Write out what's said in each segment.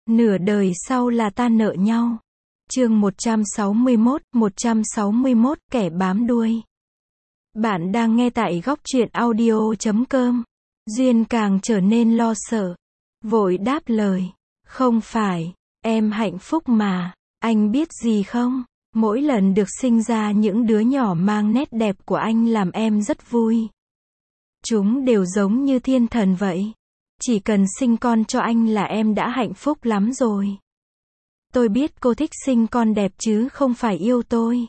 Nửa đời sau là ta nợ nhau. Chương 161, kẻ bám đuôi. Bạn đang nghe tại góc truyện audio.com. Duyên càng trở nên lo sợ. Vội đáp lời. Không phải, em hạnh phúc mà. Anh biết gì không? Mỗi lần được sinh ra những đứa nhỏ mang nét đẹp của anh làm em rất vui. Chúng đều giống như thiên thần vậy. Chỉ cần sinh con cho anh là em đã hạnh phúc lắm rồi. Tôi biết cô thích sinh con đẹp chứ không phải yêu tôi.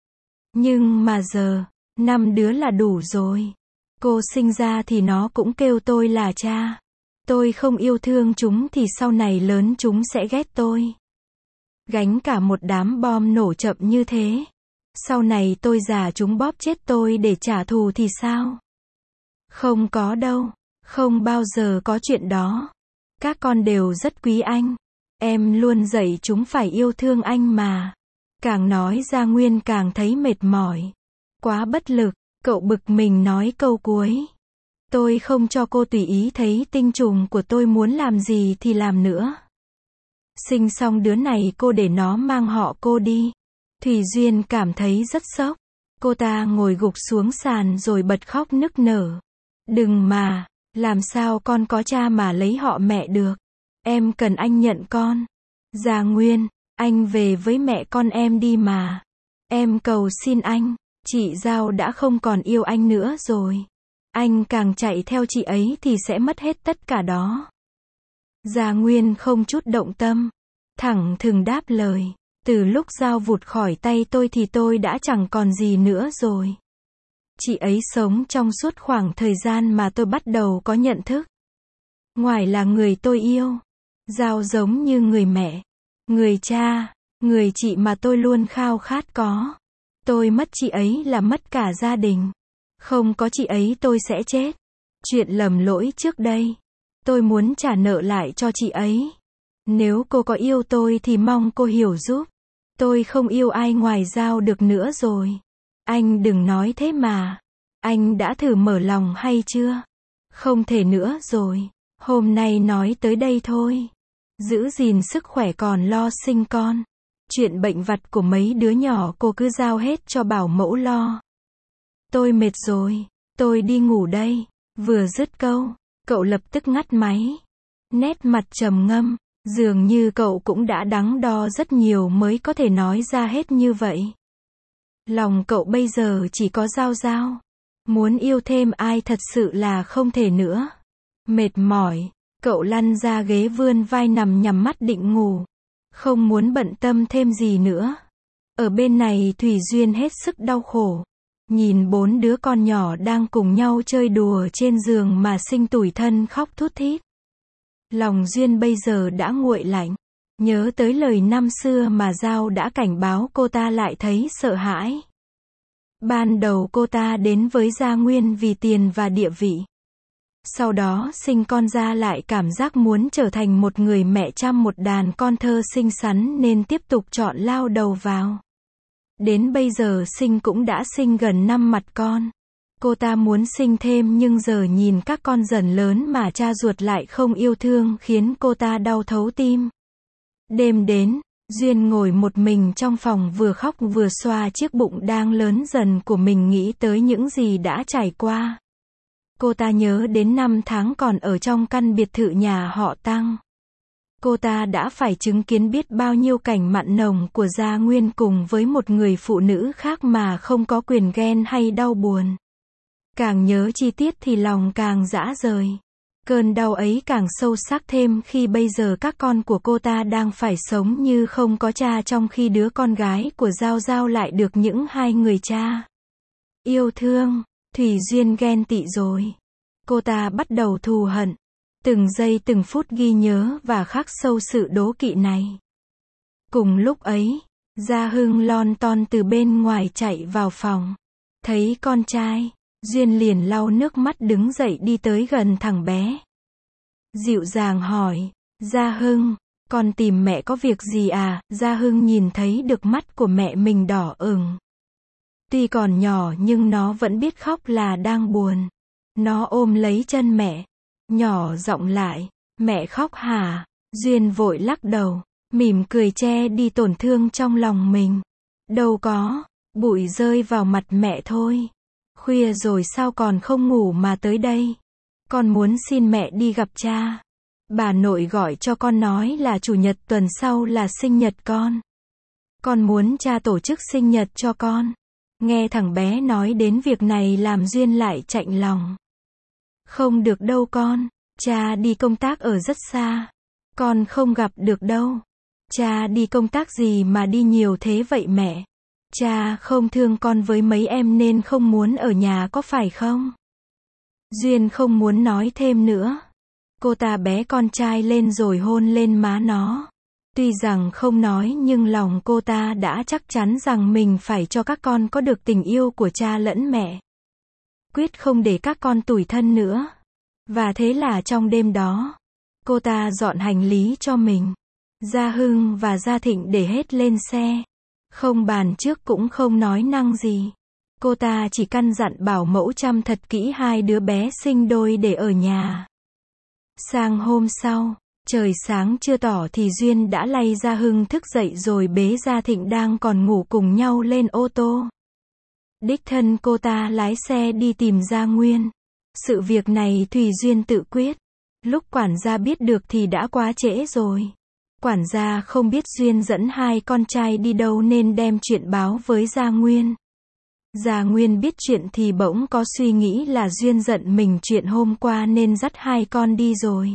Nhưng mà giờ, 5 đứa là đủ rồi. Cô sinh ra thì nó cũng kêu tôi là cha. Tôi không yêu thương chúng thì sau này lớn chúng sẽ ghét tôi. Gánh cả một đám bom nổ chậm như thế. Sau này tôi già chúng bóp chết tôi để trả thù thì sao? Không có đâu. Không bao giờ có chuyện đó. Các con đều rất quý anh. Em luôn dạy chúng phải yêu thương anh mà. Càng nói Gia Nguyên càng thấy mệt mỏi. Quá bất lực, cậu bực mình nói câu cuối. Tôi không cho cô tùy ý thấy tinh trùng của tôi muốn làm gì thì làm nữa. Sinh xong đứa này cô để nó mang họ cô đi. Thủy Duyên cảm thấy rất sốc. Cô ta ngồi gục xuống sàn rồi bật khóc nức nở. Đừng mà. Làm sao con có cha mà lấy họ mẹ được? Em cần anh nhận con. Gia Nguyên, anh về với mẹ con em đi mà. Em cầu xin anh. Chị Giao đã không còn yêu anh nữa rồi. Anh càng chạy theo chị ấy thì sẽ mất hết tất cả đó. Gia Nguyên không chút động tâm. Thẳng thừng đáp lời. Từ lúc Giao vụt khỏi tay tôi thì tôi đã chẳng còn gì nữa rồi. Chị ấy sống trong suốt khoảng thời gian mà tôi bắt đầu có nhận thức. Ngoài là người tôi yêu, Giao giống như người mẹ, người cha, người chị mà tôi luôn khao khát có. Tôi mất chị ấy là mất cả gia đình. Không có chị ấy tôi sẽ chết. Chuyện lầm lỗi trước đây, tôi muốn trả nợ lại cho chị ấy. Nếu cô có yêu tôi thì mong cô hiểu giúp. Tôi không yêu ai ngoài Giao được nữa rồi. Anh đừng nói thế mà. Anh đã thử mở lòng hay chưa? Không thể nữa rồi. Hôm nay nói tới đây thôi. Giữ gìn sức khỏe còn lo sinh con. Chuyện bệnh vặt của mấy đứa nhỏ cô cứ giao hết cho bảo mẫu lo. Tôi mệt rồi. Tôi đi ngủ đây. Vừa dứt câu, cậu lập tức ngắt máy. Nét mặt trầm ngâm. Dường như cậu cũng đã đắn đo rất nhiều mới có thể nói ra hết như vậy. Lòng cậu bây giờ chỉ có Giao Giao. Muốn yêu thêm ai thật sự là không thể nữa. Mệt mỏi, cậu lăn ra ghế vươn vai nằm nhắm mắt định ngủ. Không muốn bận tâm thêm gì nữa. Ở bên này Thủy Duyên hết sức đau khổ. Nhìn 4 đứa con nhỏ đang cùng nhau chơi đùa trên giường mà sinh tủi thân khóc thút thít. Lòng Duyên bây giờ đã nguội lạnh. Nhớ tới lời năm xưa mà Giao đã cảnh báo cô ta lại thấy sợ hãi. Ban đầu cô ta đến với Gia Nguyên vì tiền và địa vị. Sau đó sinh con ra lại cảm giác muốn trở thành một người mẹ chăm một đàn con thơ xinh xắn nên tiếp tục chọn lao đầu vào. Đến bây giờ sinh cũng đã sinh gần 5 mặt con. Cô ta muốn sinh thêm nhưng giờ nhìn các con dần lớn mà cha ruột lại không yêu thương khiến cô ta đau thấu tim. Đêm đến, Duyên ngồi một mình trong phòng vừa khóc vừa xoa chiếc bụng đang lớn dần của mình nghĩ tới những gì đã trải qua. Cô ta nhớ đến 5 tháng còn ở trong căn biệt thự nhà họ Tăng. Cô ta đã phải chứng kiến biết bao nhiêu cảnh mặn nồng của Gia Nguyên cùng với một người phụ nữ khác mà không có quyền ghen hay đau buồn. Càng nhớ chi tiết thì lòng càng rã rời. Cơn đau ấy càng sâu sắc thêm khi bây giờ các con của cô ta đang phải sống như không có cha trong khi đứa con gái của Giao Giao lại được những hai người cha yêu thương. Thủy Duyên ghen tị rồi. Cô ta bắt đầu thù hận. Từng giây từng phút ghi nhớ và khắc sâu sự đố kỵ này. Cùng lúc ấy, Gia Hưng lon ton từ bên ngoài chạy vào phòng. Thấy con trai, Duyên liền lau nước mắt đứng dậy đi tới gần thằng bé. Dịu dàng hỏi, Gia Hưng, con tìm mẹ có việc gì à? Gia Hưng nhìn thấy được mắt của mẹ mình đỏ ửng. Tuy còn nhỏ nhưng nó vẫn biết khóc là đang buồn. Nó ôm lấy chân mẹ, nhỏ giọng lại, mẹ khóc hả? Duyên vội lắc đầu, mỉm cười che đi tổn thương trong lòng mình. Đâu có, bụi rơi vào mặt mẹ thôi. Khuya rồi sao còn không ngủ mà tới đây? Con muốn xin mẹ đi gặp cha. Bà nội gọi cho con nói là chủ nhật tuần sau là sinh nhật con. Con muốn cha tổ chức sinh nhật cho con. Nghe thằng bé nói đến việc này làm Duyên lại chạnh lòng. Không được đâu con, cha đi công tác ở rất xa. Con không gặp được đâu. Cha đi công tác gì mà đi nhiều thế vậy mẹ? Cha không thương con với mấy em nên không muốn ở nhà có phải không? Duyên không muốn nói thêm nữa. Cô ta bế con trai lên rồi hôn lên má nó. Tuy rằng không nói nhưng lòng cô ta đã chắc chắn rằng mình phải cho các con có được tình yêu của cha lẫn mẹ. Quyết không để các con tủi thân nữa. Và thế là trong đêm đó, cô ta dọn hành lý cho mình. Gia Hưng và Gia Thịnh để hết lên xe. Không bàn trước cũng không nói năng gì. Cô ta chỉ căn dặn bảo mẫu chăm thật kỹ hai đứa bé sinh đôi để ở nhà. Sang hôm sau, trời sáng chưa tỏ thì Duyên đã lay Gia Hưng thức dậy rồi bế Gia Thịnh đang còn ngủ cùng nhau lên ô tô. Đích thân cô ta lái xe đi tìm Gia Nguyên. Sự việc này Thùy Duyên tự quyết. Lúc quản gia biết được thì đã quá trễ rồi. Quản gia không biết Duyên dẫn hai con trai đi đâu nên đem chuyện báo với Gia Nguyên. Gia Nguyên biết chuyện thì bỗng có suy nghĩ là Duyên giận mình chuyện hôm qua nên dắt hai con đi rồi.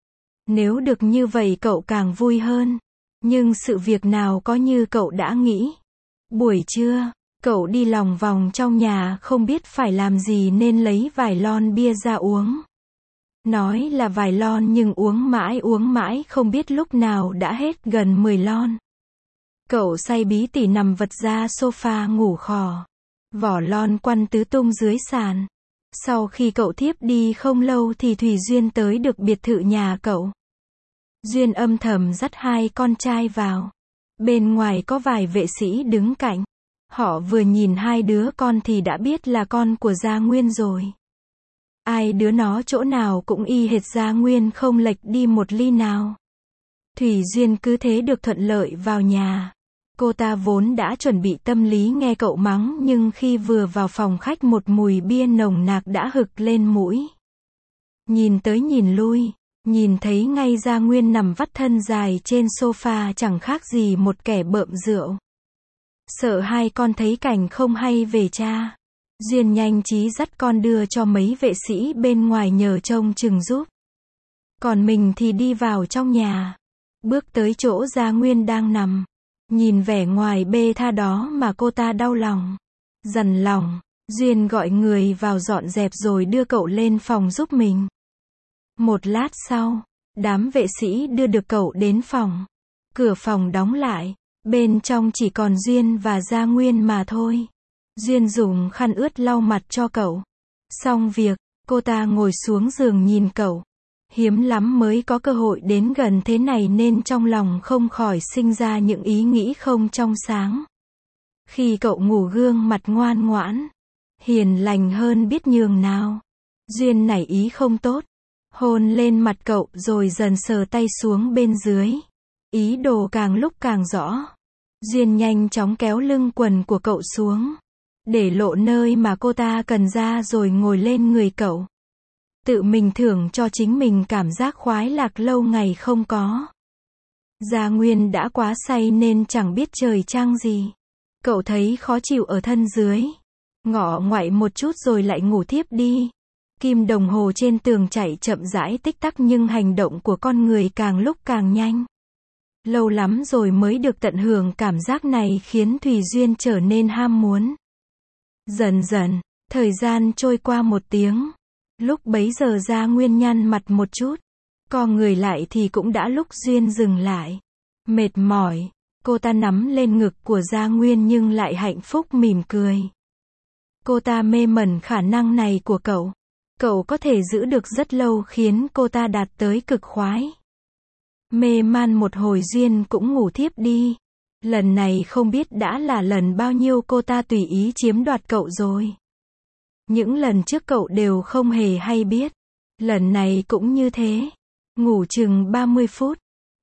Nếu được như vậy cậu càng vui hơn. Nhưng sự việc nào có như cậu đã nghĩ. Buổi trưa, cậu đi lòng vòng trong nhà không biết phải làm gì nên lấy vài lon bia ra uống. Nói là vài lon nhưng uống mãi không biết lúc nào đã hết gần 10 lon. Cậu say bí tỉ nằm vật ra sofa ngủ khò. Vỏ lon quăn tứ tung dưới sàn. Sau khi cậu thiếp đi không lâu thì Thùy Duyên tới được biệt thự nhà cậu. Duyên âm thầm dắt hai con trai vào. Bên ngoài có vài vệ sĩ đứng cạnh. Họ vừa nhìn hai đứa con thì đã biết là con của Gia Nguyên rồi. Ai đứa nó chỗ nào cũng y hệt Gia Nguyên không lệch đi một ly nào. Thùy Duyên cứ thế được thuận lợi vào nhà. Cô ta vốn đã chuẩn bị tâm lý nghe cậu mắng nhưng khi vừa vào phòng khách một mùi bia nồng nặc đã hực lên mũi. Nhìn tới nhìn lui, nhìn thấy ngay Gia Nguyên nằm vắt thân dài trên sofa chẳng khác gì một kẻ bợm rượu. Sợ hai con thấy cảnh không hay về cha. Duyên nhanh trí dắt con đưa cho mấy vệ sĩ bên ngoài nhờ trông chừng giúp. Còn mình thì đi vào trong nhà. Bước tới chỗ Gia Nguyên đang nằm. Nhìn vẻ ngoài bê tha đó mà cô ta đau lòng. Dằn lòng, Duyên gọi người vào dọn dẹp rồi đưa cậu lên phòng giúp mình. Một lát sau, đám vệ sĩ đưa được cậu đến phòng. Cửa phòng đóng lại. Bên trong chỉ còn Duyên và Gia Nguyên mà thôi. Duyên dùng khăn ướt lau mặt cho cậu. Xong việc, cô ta ngồi xuống giường nhìn cậu. Hiếm lắm mới có cơ hội đến gần thế này nên trong lòng không khỏi sinh ra những ý nghĩ không trong sáng. Khi cậu ngủ gương mặt ngoan ngoãn, hiền lành hơn biết nhường nào. Duyên nảy ý không tốt. Hôn lên mặt cậu rồi dần sờ tay xuống bên dưới. Ý đồ càng lúc càng rõ. Duyên nhanh chóng kéo lưng quần của cậu xuống. Để lộ nơi mà cô ta cần ra rồi ngồi lên người cậu. Tự mình thưởng cho chính mình cảm giác khoái lạc lâu ngày không có. Gia Nguyên đã quá say nên chẳng biết trời trăng gì. Cậu thấy khó chịu ở thân dưới. Ngọ ngoại một chút rồi lại ngủ thiếp đi. Kim đồng hồ trên tường chạy chậm rãi tích tắc nhưng hành động của con người càng lúc càng nhanh. Lâu lắm rồi mới được tận hưởng cảm giác này khiến Thùy Duyên trở nên ham muốn. Dần dần, thời gian trôi qua 1 tiếng. Lúc bấy giờ Gia Nguyên nhăn mặt một chút. Co người lại thì cũng đã lúc Duyên dừng lại. Mệt mỏi, cô ta nắm lên ngực của Gia Nguyên nhưng lại hạnh phúc mỉm cười. Cô ta mê mẩn khả năng này của cậu. Cậu có thể giữ được rất lâu khiến cô ta đạt tới cực khoái. Mê man một hồi Duyên cũng ngủ thiếp đi. Lần này không biết đã là lần bao nhiêu cô ta tùy ý chiếm đoạt cậu rồi. Những lần trước cậu đều không hề hay biết. Lần này cũng như thế. Ngủ chừng 30 phút.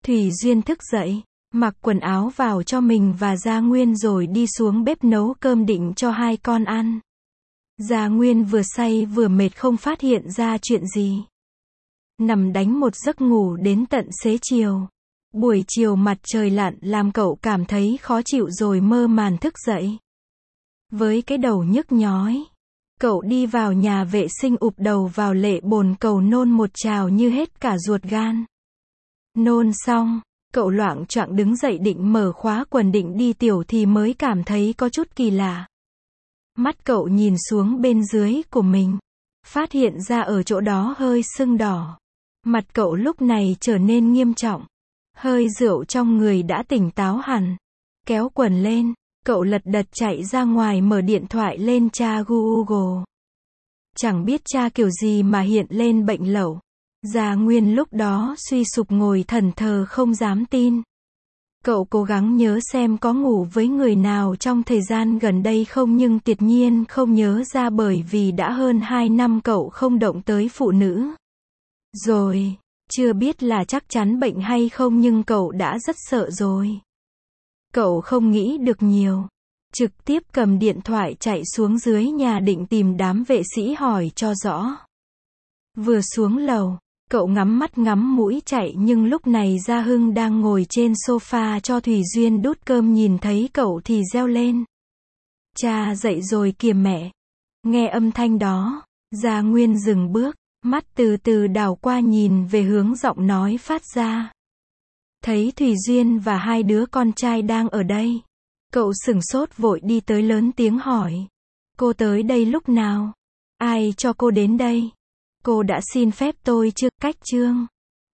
Thủy Duyên thức dậy, mặc quần áo vào cho mình và Gia Nguyên rồi đi xuống bếp nấu cơm định cho hai con ăn. Gia Nguyên vừa say vừa mệt không phát hiện ra chuyện gì. Nằm đánh một giấc ngủ đến tận xế chiều. Buổi chiều mặt trời lặn làm cậu cảm thấy khó chịu rồi mơ màn thức dậy. Với cái đầu nhức nhói, cậu đi vào nhà vệ sinh ụp đầu vào lệ bồn cầu nôn một trào như hết cả ruột gan. Nôn xong, cậu loạng choạng đứng dậy định mở khóa quần định đi tiểu thì mới cảm thấy có chút kỳ lạ. Mắt cậu nhìn xuống bên dưới của mình, phát hiện ra ở chỗ đó hơi sưng đỏ. Mặt cậu lúc này trở nên nghiêm trọng. Hơi rượu trong người đã tỉnh táo hẳn. Kéo quần lên, cậu lật đật chạy ra ngoài mở điện thoại lên tra Google. Chẳng biết tra kiểu gì mà hiện lên bệnh lậu. Gia Nguyên lúc đó suy sụp ngồi thẫn thờ không dám tin. Cậu cố gắng nhớ xem có ngủ với người nào trong thời gian gần đây không nhưng tuyệt nhiên không nhớ ra bởi vì đã hơn 2 năm cậu không động tới phụ nữ. Rồi, chưa biết là chắc chắn bệnh hay không nhưng cậu đã rất sợ rồi. Cậu không nghĩ được nhiều. Trực tiếp cầm điện thoại chạy xuống dưới nhà định tìm đám vệ sĩ hỏi cho rõ. Vừa xuống lầu, cậu ngắm mắt ngắm mũi chạy nhưng lúc này Gia Hưng đang ngồi trên sofa cho Thủy Duyên đút cơm nhìn thấy cậu thì reo lên. Cha dậy rồi kìa mẹ. Nghe âm thanh đó, Gia Nguyên dừng bước, mắt từ từ đảo qua nhìn về hướng giọng nói phát ra. Thấy Thủy Duyên và hai đứa con trai đang ở đây. Cậu sửng sốt vội đi tới lớn tiếng hỏi. Cô tới đây lúc nào? Ai cho cô đến đây? Cô đã xin phép tôi chưa? Cách Trương.